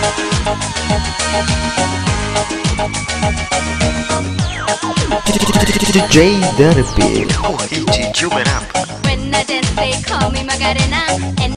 DJ Therapy. OIG Juberap. When I dance, they call me Magarena. And